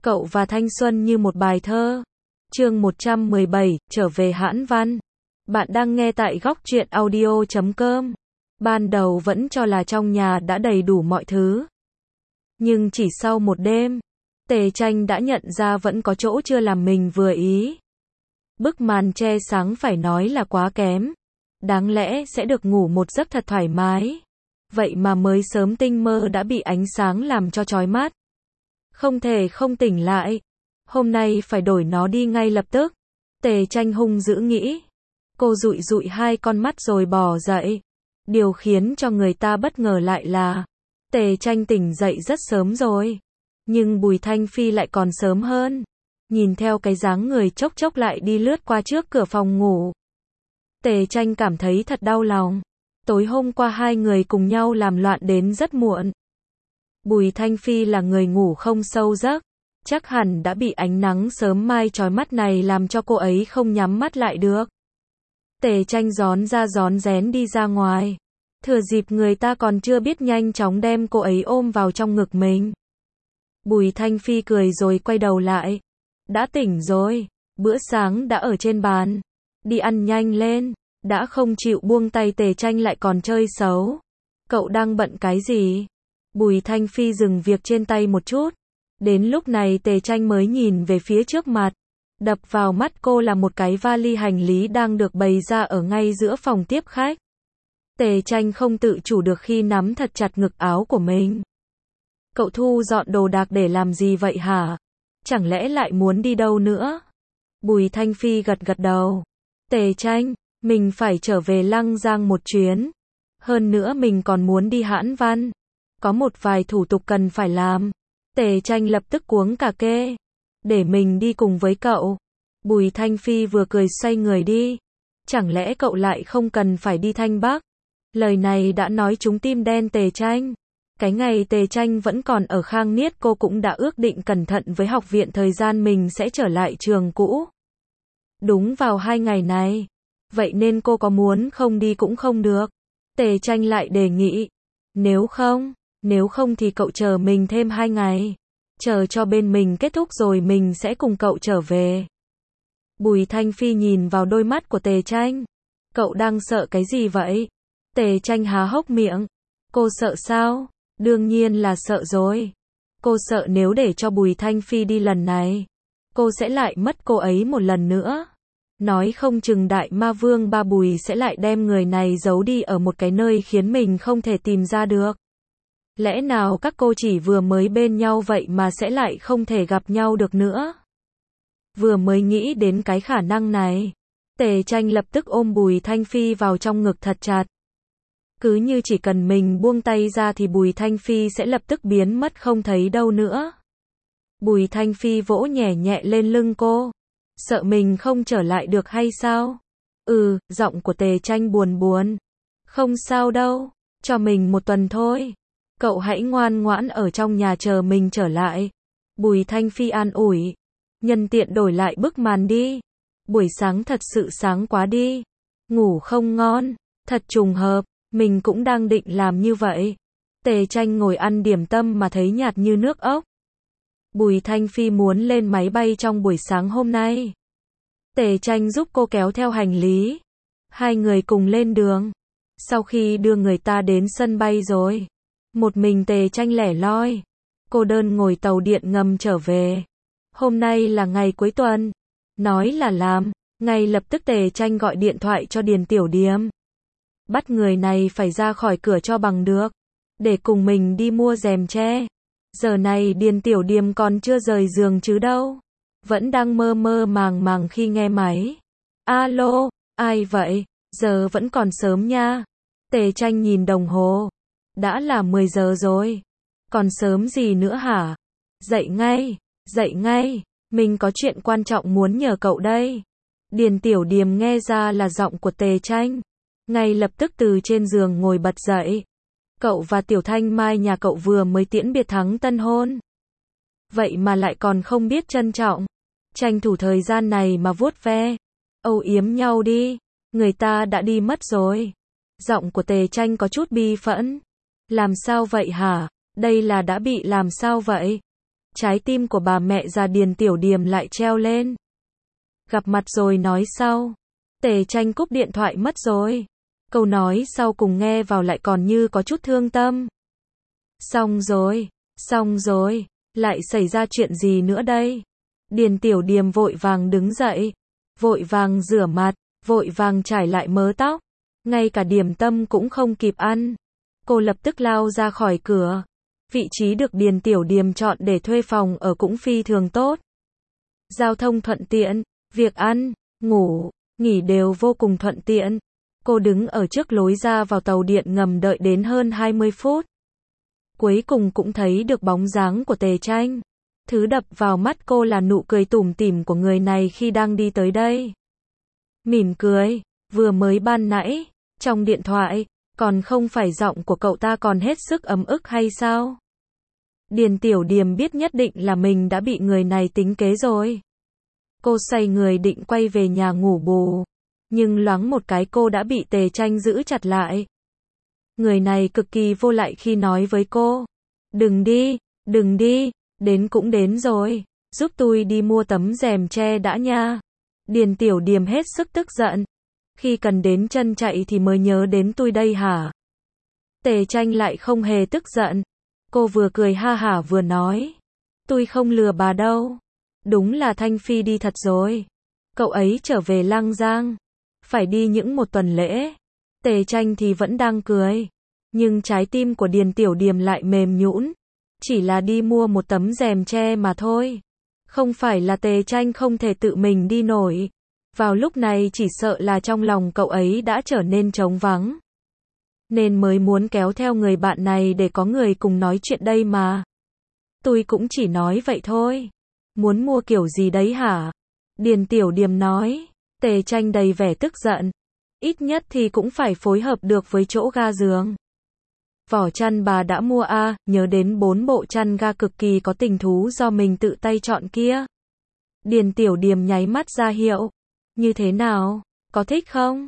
Cậu và thanh xuân như một bài thơ. Chương 117, trở về Hãn Văn. Bạn đang nghe tại góc truyện audio.com. Ban đầu vẫn cho là trong nhà đã đầy đủ mọi thứ. Nhưng chỉ sau một đêm, Tề Tranh đã nhận ra vẫn có chỗ chưa làm mình vừa ý. Bức màn che sáng phải nói là quá kém. Đáng lẽ sẽ được ngủ một giấc thật thoải mái. Vậy mà mới sớm tinh mơ đã bị ánh sáng làm cho chói mắt. Không thể không tỉnh lại. Hôm nay phải đổi nó đi ngay lập tức. Tề Tranh hung dữ nghĩ. Cô dụi dụi hai con mắt rồi bò dậy. Điều khiến cho người ta bất ngờ lại là Tề Tranh tỉnh dậy rất sớm rồi. Nhưng Bùi Thanh Phi lại còn sớm hơn. Nhìn theo cái dáng người chốc chốc lại đi lướt qua trước cửa phòng ngủ. Tề Tranh cảm thấy thật đau lòng. Tối hôm qua hai người cùng nhau làm loạn đến rất muộn. Bùi Thanh Phi là người ngủ không sâu giấc. Chắc hẳn đã bị ánh nắng sớm mai chói mắt này làm cho cô ấy không nhắm mắt lại được. Tề Tranh rón ra rón rén đi ra ngoài. Thừa dịp người ta còn chưa biết nhanh chóng đem cô ấy ôm vào trong ngực mình. Bùi Thanh Phi cười rồi quay đầu lại. Đã tỉnh rồi, bữa sáng đã ở trên bàn. Đi ăn nhanh lên. Đã không chịu buông tay. Tề Tranh lại còn chơi xấu. Cậu đang bận cái gì? Bùi Thanh Phi dừng việc trên tay một chút. Đến lúc này Tề Tranh mới nhìn về phía trước mặt. Đập vào mắt cô là một cái vali hành lý đang được bày ra ở ngay giữa phòng tiếp khách. Tề Tranh không tự chủ được khi nắm thật chặt ngực áo của mình. Cậu thu dọn đồ đạc để làm gì vậy hả? Chẳng lẽ lại muốn đi đâu nữa? Bùi Thanh Phi gật gật đầu. Tề Tranh, mình phải trở về Lăng Giang một chuyến. Hơn nữa mình còn muốn đi Hãn Văn. Có một vài thủ tục cần phải làm. Tề Tranh lập tức cuống cả kê. Để mình đi cùng với cậu. Bùi Thanh Phi vừa cười xoay người đi. Chẳng lẽ cậu lại không cần phải đi Thanh Bắc? Lời này đã nói trúng tim đen Tề Tranh. Cái ngày Tề Tranh vẫn còn ở Khang Niết cô cũng đã ước định cẩn thận với học viện thời gian mình sẽ trở lại trường cũ. Đúng vào 2 ngày này. Vậy nên cô có muốn không đi cũng không được. Tề Tranh lại đề nghị. Nếu không thì cậu chờ mình thêm 2 ngày. Chờ cho bên mình kết thúc rồi mình sẽ cùng cậu trở về. Bùi Thanh Phi nhìn vào đôi mắt của Tề Tranh. Cậu đang sợ cái gì vậy? Tề Tranh há hốc miệng. Cô sợ sao? Đương nhiên là sợ rồi. Cô sợ nếu để cho Bùi Thanh Phi đi lần này, cô sẽ lại mất cô ấy một lần nữa. Nói không chừng Đại Ma Vương Ba Bùi sẽ lại đem người này giấu đi ở một cái nơi khiến mình không thể tìm ra được. Lẽ nào các cô chỉ vừa mới bên nhau vậy mà sẽ lại không thể gặp nhau được nữa? Vừa mới nghĩ đến cái khả năng này, Tề Tranh lập tức ôm Bùi Thanh Phi vào trong ngực thật chặt. Cứ như chỉ cần mình buông tay ra thì Bùi Thanh Phi sẽ lập tức biến mất không thấy đâu nữa. Bùi Thanh Phi vỗ nhẹ nhẹ lên lưng cô. Sợ mình không trở lại được hay sao? Giọng của Tề Tranh buồn buồn. Không sao đâu, cho mình 1 tuần thôi. Cậu hãy ngoan ngoãn ở trong nhà chờ mình trở lại. Bùi Thanh Phi an ủi. Nhân tiện đổi lại bức màn đi. Buổi sáng thật sự sáng quá đi. Ngủ không ngon. Thật trùng hợp, mình cũng đang định làm như vậy. Tề Tranh ngồi ăn điểm tâm mà thấy nhạt như nước ốc. Bùi Thanh Phi muốn lên máy bay trong buổi sáng hôm nay. Tề Tranh giúp cô kéo theo hành lý. Hai người cùng lên đường. Sau khi đưa người ta đến sân bay rồi, một mình Tề Tranh lẻ loi, cô đơn ngồi tàu điện ngầm trở về. Hôm nay là ngày cuối tuần. Nói là làm, ngay lập tức Tề Tranh gọi điện thoại cho Điền Tiểu Điềm. Bắt người này phải ra khỏi cửa cho bằng được. Để cùng mình đi mua rèm tre. Giờ này Điền Tiểu Điềm còn chưa rời giường chứ đâu. Vẫn đang mơ mơ màng màng khi nghe máy. Alo, ai vậy? Giờ vẫn còn sớm nha. Tề Tranh nhìn đồng hồ. Đã là 10 giờ rồi. Còn sớm gì nữa hả? Dậy ngay. Mình có chuyện quan trọng muốn nhờ cậu đây. Điền Tiểu Điềm nghe ra là giọng của Tề Tranh. Ngay lập tức từ trên giường ngồi bật dậy. Cậu và Tiểu Thanh Mai nhà cậu vừa mới tiễn biệt thắng tân hôn. Vậy mà lại còn không biết trân trọng. Tranh thủ thời gian này mà vuốt ve, âu yếm nhau đi. Người ta đã đi mất rồi. Giọng của Tề Tranh có chút bi phẫn. Làm sao vậy hả? Đây là đã bị làm sao vậy? trái tim của bà mẹ già Điền Tiểu Điềm lại treo lên. Gặp mặt rồi nói sau. Tề Tranh cúp điện thoại mất rồi. Câu nói sau cùng nghe vào lại còn như có chút thương tâm. Xong rồi, lại xảy ra chuyện gì nữa đây? Điền Tiểu Điềm vội vàng đứng dậy, vội vàng rửa mặt, vội vàng trải lại mớ tóc, ngay cả điểm tâm cũng không kịp ăn. Cô lập tức lao ra khỏi cửa. Vị trí được Điền Tiểu Điềm chọn để thuê phòng ở cũng phi thường tốt. Giao thông thuận tiện, việc ăn, ngủ, nghỉ đều vô cùng thuận tiện. Cô đứng ở trước lối ra vào tàu điện ngầm đợi đến hơn 20 phút. Cuối cùng cũng thấy được bóng dáng của Tề Tranh. Thứ đập vào mắt cô là nụ cười tủm tỉm của người này khi đang đi tới đây. Mỉm cười, vừa mới ban nãy, trong điện thoại, còn không phải giọng của cậu ta còn hết sức ấm ức hay sao? Điền Tiểu Điềm biết nhất định là mình đã bị người này tính kế rồi. Cô xoay người định quay về nhà ngủ bù, nhưng loáng một cái cô đã bị Tề Tranh giữ chặt lại. Người này cực kỳ vô lại khi nói với cô. Đừng đi, đến cũng đến rồi, giúp tôi đi mua tấm rèm che đã nha. Điền Tiểu Điềm hết sức tức giận. Khi cần đến chân chạy thì mới nhớ đến tôi đây hả? Tề Tranh lại không hề tức giận. Cô vừa cười ha hả vừa nói. Tôi không lừa bà đâu. Đúng là Thanh Phi đi thật rồi. Cậu ấy trở về Lăng Giang. Phải đi những một tuần lễ. Tề Tranh thì vẫn đang cười. Nhưng trái tim của Điền Tiểu Điềm lại mềm nhũn. Chỉ là đi mua một tấm rèm che mà thôi. Không phải là Tề Tranh không thể tự mình đi nổi. Vào lúc này chỉ sợ là trong lòng cậu ấy đã trở nên trống vắng. Nên mới muốn kéo theo người bạn này để có người cùng nói chuyện đây mà. Tôi cũng chỉ nói vậy thôi. Muốn mua kiểu gì đấy hả? Điền Tiểu Điềm nói. Tề Tranh đầy vẻ tức giận. Ít nhất thì cũng phải phối hợp được với chỗ ga giường. Vỏ chăn bà đã mua à, nhớ đến 4 bộ chăn ga cực kỳ có tình thú do mình tự tay chọn kia. Điền Tiểu Điềm nháy mắt ra hiệu. Như thế nào? Có thích không?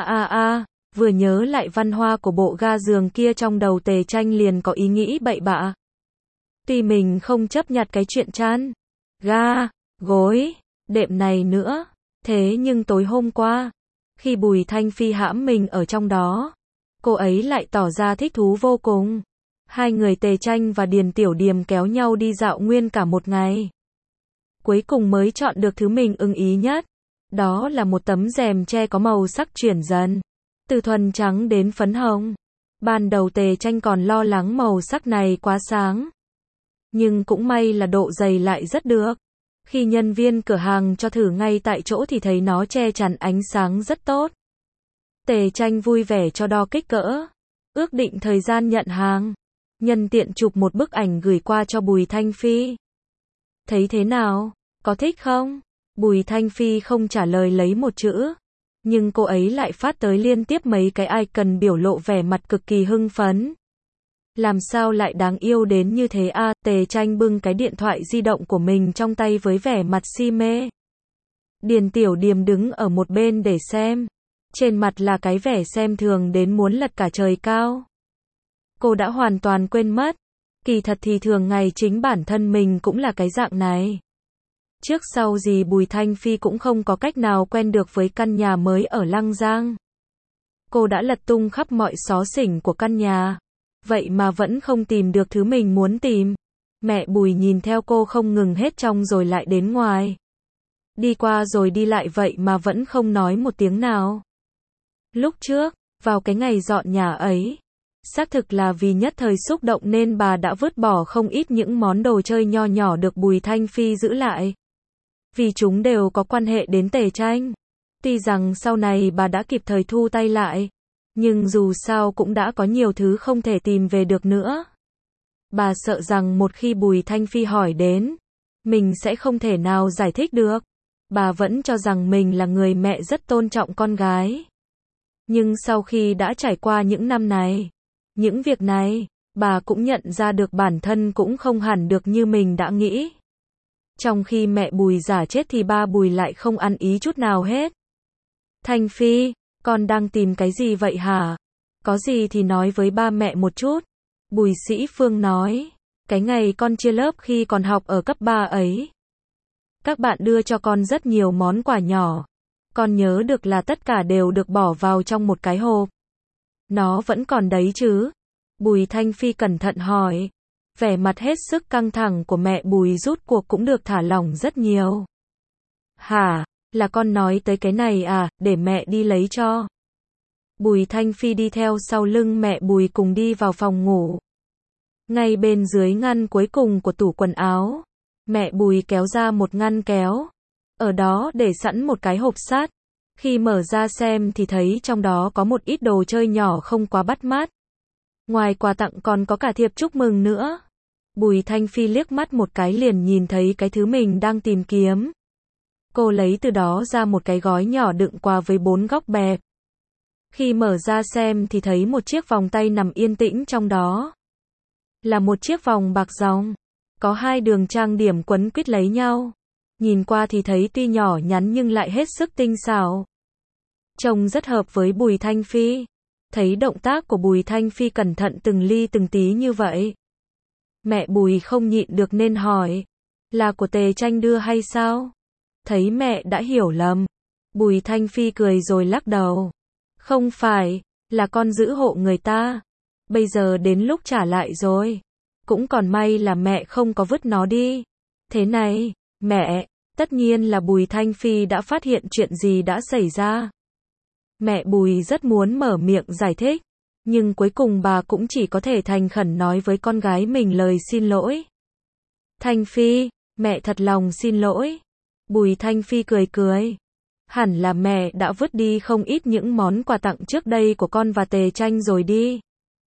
Vừa nhớ lại văn hoa của bộ ga giường kia trong đầu Tề Tranh liền có ý nghĩ bậy bạ. Tuy mình không chấp nhặt cái chuyện chăn, ga, gối, đệm này nữa. Thế nhưng tối hôm qua, khi Bùi Thanh Phi hãm mình ở trong đó, cô ấy lại tỏ ra thích thú vô cùng. Hai người Tề Tranh và Điền Tiểu Điềm kéo nhau đi dạo nguyên cả một ngày. Cuối cùng mới chọn được thứ mình ưng ý nhất. Đó là một tấm rèm che có màu sắc chuyển dần. Từ thuần trắng đến phấn hồng. Ban đầu Tề Tranh còn lo lắng màu sắc này quá sáng. Nhưng cũng may là độ dày lại rất được. Khi nhân viên cửa hàng cho thử ngay tại chỗ thì thấy nó che chắn ánh sáng rất tốt. Tề Tranh vui vẻ cho đo kích cỡ. Ước định thời gian nhận hàng. Nhân tiện chụp một bức ảnh gửi qua cho Bùi Thanh Phi. Thấy thế nào? Có thích không? Bùi Thanh Phi không trả lời lấy một chữ. Nhưng cô ấy lại phát tới liên tiếp mấy cái icon biểu lộ vẻ mặt cực kỳ hưng phấn. Làm sao lại đáng yêu đến như thế à? Tề Tranh bưng cái điện thoại di động của mình trong tay với vẻ mặt si mê. Điền Tiểu Điềm đứng ở một bên để xem. Trên mặt là cái vẻ xem thường đến muốn lật cả trời cao. Cô đã hoàn toàn quên mất. Kỳ thật thì thường ngày chính bản thân mình cũng là cái dạng này. Trước sau gì Bùi Thanh Phi cũng không có cách nào quen được với căn nhà mới ở Lăng Giang. Cô đã lật tung khắp mọi xó xỉnh của căn nhà. Vậy mà vẫn không tìm được thứ mình muốn tìm. Mẹ Bùi nhìn theo cô không ngừng hết trong rồi lại đến ngoài. Đi qua rồi đi lại vậy mà vẫn không nói một tiếng nào. Lúc trước, vào cái ngày dọn nhà ấy, xác thực là vì nhất thời xúc động nên bà đã vứt bỏ không ít những món đồ chơi nho nhỏ được Bùi Thanh Phi giữ lại. Vì chúng đều có quan hệ đến Tề Tranh. Tuy rằng sau này bà đã kịp thời thu tay lại, nhưng dù sao cũng đã có nhiều thứ không thể tìm về được nữa. Bà sợ rằng một khi Bùi Thanh Phi hỏi đến, mình sẽ không thể nào giải thích được. Bà vẫn cho rằng mình là người mẹ rất tôn trọng con gái. Nhưng sau khi đã trải qua những năm này, những việc này, bà cũng nhận ra được bản thân cũng không hẳn được như mình đã nghĩ. Trong khi mẹ Bùi giả chết thì ba Bùi lại không ăn ý chút nào hết. Thanh Phi, con đang tìm cái gì vậy hả? Có gì thì nói với ba mẹ một chút. Bùi Sĩ Phương nói. Cái ngày con chia lớp khi còn học ở cấp 3 ấy. Các bạn đưa cho con rất nhiều món quà nhỏ. Con nhớ được là tất cả đều được bỏ vào trong một cái hộp. Nó vẫn còn đấy chứ? Bùi Thanh Phi cẩn thận hỏi. Vẻ mặt hết sức căng thẳng của mẹ Bùi rút cuộc cũng được thả lỏng rất nhiều. Hả? Là con nói tới cái này à, để mẹ đi lấy cho. Bùi Thanh Phi đi theo sau lưng mẹ Bùi cùng đi vào phòng ngủ. Ngay bên dưới ngăn cuối cùng của tủ quần áo, mẹ Bùi kéo ra một ngăn kéo. Ở đó để sẵn một cái hộp sắt. Khi mở ra xem thì thấy trong đó có một ít đồ chơi nhỏ không quá bắt mắt. Ngoài quà tặng còn có cả thiệp chúc mừng nữa. Bùi Thanh Phi liếc mắt một cái liền nhìn thấy cái thứ mình đang tìm kiếm. Cô lấy từ đó ra một cái gói nhỏ đựng quà với 4 góc bẹp. Khi mở ra xem thì thấy một chiếc vòng tay nằm yên tĩnh trong đó. Là một chiếc vòng bạc ròng. Có 2 đường trang điểm quấn quýt lấy nhau. Nhìn qua thì thấy tuy nhỏ nhắn nhưng lại hết sức tinh xảo. Trông rất hợp với Bùi Thanh Phi. Thấy động tác của Bùi Thanh Phi cẩn thận từng ly từng tí như vậy. Mẹ Bùi không nhịn được nên hỏi. Là của Tề Tranh đưa hay sao? Thấy mẹ đã hiểu lầm. Bùi Thanh Phi cười rồi lắc đầu. Không phải, là con giữ hộ người ta. Bây giờ đến lúc trả lại rồi. Cũng còn may là mẹ không có vứt nó đi. Thế này, mẹ, tất nhiên là Bùi Thanh Phi đã phát hiện chuyện gì đã xảy ra. Mẹ Bùi rất muốn mở miệng giải thích. Nhưng cuối cùng bà cũng chỉ có thể thành khẩn nói với con gái mình lời xin lỗi. Thanh Phi, mẹ thật lòng xin lỗi. Bùi Thanh Phi cười cười. Hẳn là mẹ đã vứt đi không ít những món quà tặng trước đây của con và Tề Tranh rồi đi.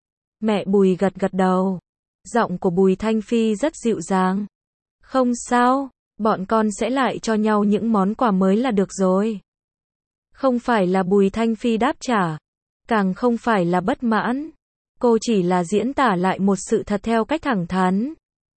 Mẹ Bùi gật gật đầu. Giọng của Bùi Thanh Phi rất dịu dàng. Không sao, bọn con sẽ lại cho nhau những món quà mới là được rồi. Không phải là Bùi Thanh Phi đáp trả. Càng không phải là bất mãn. Cô chỉ là diễn tả lại một sự thật theo cách thẳng thắn.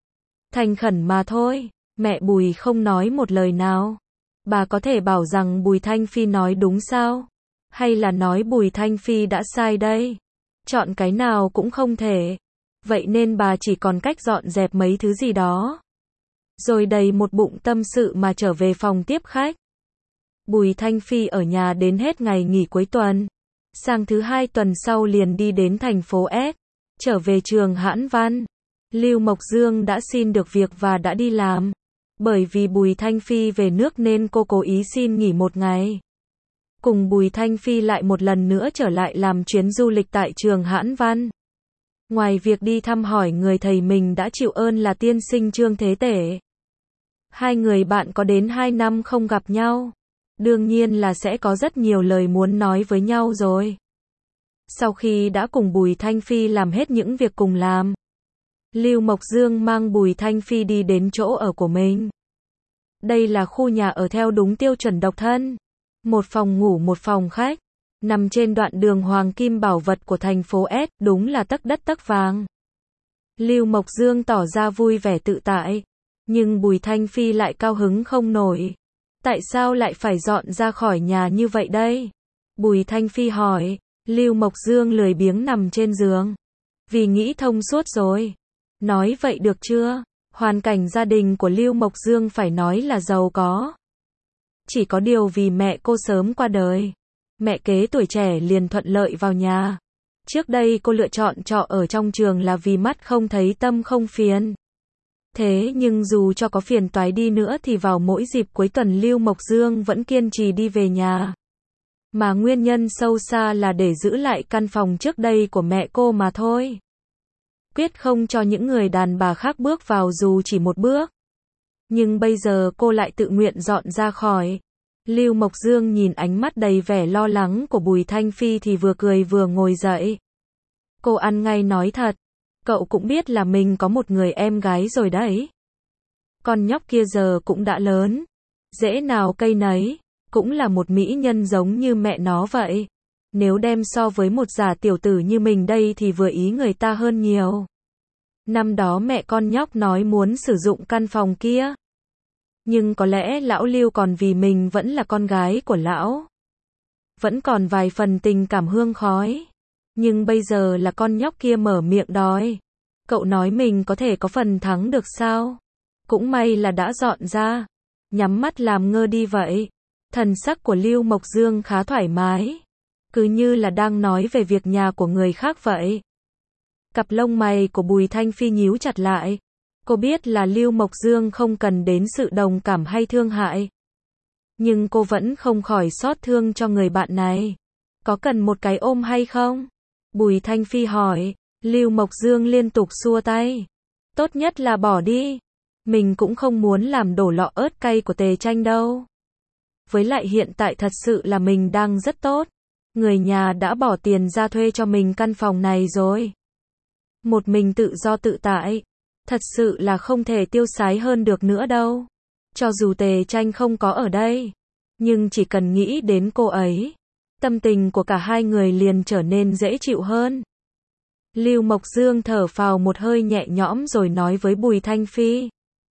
Thành khẩn mà thôi. Mẹ Bùi không nói một lời nào. Bà có thể bảo rằng Bùi Thanh Phi nói đúng sao? Hay là nói Bùi Thanh Phi đã sai đây? Chọn cái nào cũng không thể. Vậy nên bà chỉ còn cách dọn dẹp mấy thứ gì đó. Rồi đầy một bụng tâm sự mà trở về phòng tiếp khách. Bùi Thanh Phi ở nhà đến hết ngày nghỉ cuối tuần. Sang thứ 2 tuần sau liền đi đến thành phố S. Trở về trường Hãn Văn. Lưu Mộc Dương đã xin được việc và đã đi làm. Bởi vì Bùi Thanh Phi về nước nên cô cố ý xin nghỉ 1 ngày. Cùng Bùi Thanh Phi lại một lần nữa trở lại làm chuyến du lịch tại trường Hãn Văn. Ngoài việc đi thăm hỏi người thầy mình đã chịu ơn là tiên sinh Trương Thế Tể. 2 người bạn có đến 2 năm không gặp nhau. Đương nhiên là sẽ có rất nhiều lời muốn nói với nhau rồi. Sau khi đã cùng Bùi Thanh Phi làm hết những việc cùng làm, Lưu Mộc Dương mang Bùi Thanh Phi đi đến chỗ ở của mình. Đây là khu nhà ở theo đúng tiêu chuẩn độc thân. 1 phòng ngủ 1 phòng khách. Nằm trên đoạn đường hoàng kim bảo vật của thành phố S, đúng là tấc đất tấc vàng. Lưu Mộc Dương tỏ ra vui vẻ tự tại. Nhưng Bùi Thanh Phi lại cao hứng không nổi. Tại sao lại phải dọn ra khỏi nhà như vậy đây? Bùi Thanh Phi hỏi. Lưu Mộc Dương lười biếng nằm trên giường. Vì nghĩ thông suốt rồi. Nói vậy được chưa? Hoàn cảnh gia đình của Lưu Mộc Dương phải nói là giàu có. Chỉ có điều vì mẹ cô sớm qua đời. Mẹ kế tuổi trẻ liền thuận lợi vào nhà. Trước đây cô lựa chọn trọ ở trong trường là vì mắt không thấy tâm không phiền. Thế nhưng dù cho có phiền toái đi nữa thì vào mỗi dịp cuối tuần Lưu Mộc Dương vẫn kiên trì đi về nhà. Mà nguyên nhân sâu xa là để giữ lại căn phòng trước đây của mẹ cô mà thôi. Quyết không cho những người đàn bà khác bước vào dù chỉ một bước. Nhưng bây giờ cô lại tự nguyện dọn ra khỏi. Lưu Mộc Dương nhìn ánh mắt đầy vẻ lo lắng của Bùi Thanh Phi thì vừa cười vừa ngồi dậy. Cô ăn ngay nói thật. Cậu cũng biết là mình có một người em gái rồi đấy. Con nhóc kia giờ cũng đã lớn. Dễ nào cây nấy. Cũng là một mỹ nhân giống như mẹ nó vậy. Nếu đem so với một giả tiểu tử như mình đây thì vừa ý người ta hơn nhiều. Năm đó mẹ con nhóc nói muốn sử dụng căn phòng kia. Nhưng có lẽ lão Lưu còn vì mình vẫn là con gái của lão. Vẫn còn vài phần tình cảm hương khói. Nhưng bây giờ là con nhóc kia mở miệng đòi. Cậu nói mình có thể có phần thắng được sao? Cũng may là đã dọn ra. Nhắm mắt làm ngơ đi vậy. Thần sắc của Lưu Mộc Dương khá thoải mái. Cứ như là đang nói về việc nhà của người khác vậy. Cặp lông mày của Bùi Thanh Phi nhíu chặt lại. Cô biết là Lưu Mộc Dương không cần đến sự đồng cảm hay thương hại. Nhưng cô vẫn không khỏi xót thương cho người bạn này. Có cần một cái ôm hay không? Bùi Thanh Phi hỏi. Lưu Mộc Dương liên tục xua tay. Tốt nhất là bỏ đi. Mình cũng không muốn làm đổ lọ ớt cay của Tề Tranh đâu. Với lại hiện tại thật sự là mình đang rất tốt. Người nhà đã bỏ tiền ra thuê cho mình căn phòng này rồi. Một mình tự do tự tại. Thật sự là không thể tiêu sái hơn được nữa đâu. Cho dù Tề Tranh không có ở đây. Nhưng chỉ cần nghĩ đến cô ấy. Tâm tình của cả hai người liền trở nên dễ chịu hơn. Lưu Mộc Dương thở phào một hơi nhẹ nhõm rồi nói với Bùi Thanh Phi.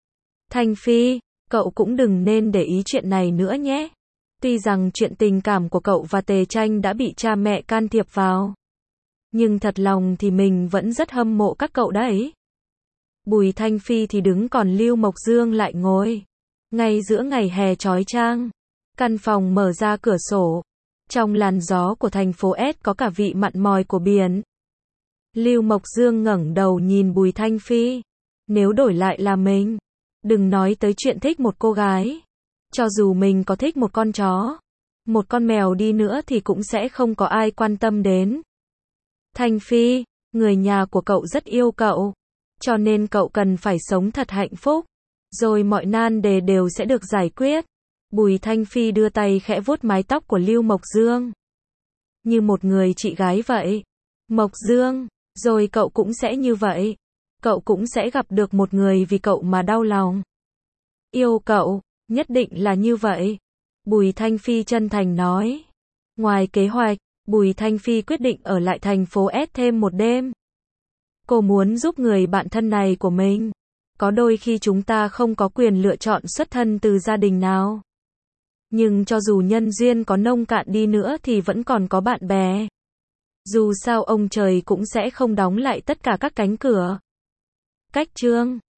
Thanh Phi, cậu cũng đừng nên để ý chuyện này nữa nhé. Tuy rằng chuyện tình cảm của cậu và Tề Tranh đã bị cha mẹ can thiệp vào. Nhưng thật lòng thì mình vẫn rất hâm mộ các cậu đấy. Bùi Thanh Phi thì đứng còn Lưu Mộc Dương lại ngồi. Ngay giữa ngày hè chói chang. Căn phòng mở ra cửa sổ. Trong làn gió của thành phố S có cả vị mặn mòi của biển. Lưu Mộc Dương ngẩng đầu nhìn Bùi Thanh Phi. Nếu đổi lại là mình, đừng nói tới chuyện thích một cô gái. Cho dù mình có thích một con chó, một con mèo đi nữa thì cũng sẽ không có ai quan tâm đến. Thanh Phi, người nhà của cậu rất yêu cậu. Cho nên cậu cần phải sống thật hạnh phúc. Rồi mọi nan đề đều sẽ được giải quyết. Bùi Thanh Phi đưa tay khẽ vuốt mái tóc của Lưu Mộc Dương. Như một người chị gái vậy. Mộc Dương, rồi cậu cũng sẽ như vậy. Cậu cũng sẽ gặp được một người vì cậu mà đau lòng. Yêu cậu, nhất định là như vậy. Bùi Thanh Phi chân thành nói. Ngoài kế hoạch, Bùi Thanh Phi quyết định ở lại thành phố S thêm một đêm. Cô muốn giúp người bạn thân này của mình. Có đôi khi chúng ta không có quyền lựa chọn xuất thân từ gia đình nào. Nhưng cho dù nhân duyên có nông cạn đi nữa thì vẫn còn có bạn bè. Dù sao ông trời cũng sẽ không đóng lại tất cả các cánh cửa. Cách chương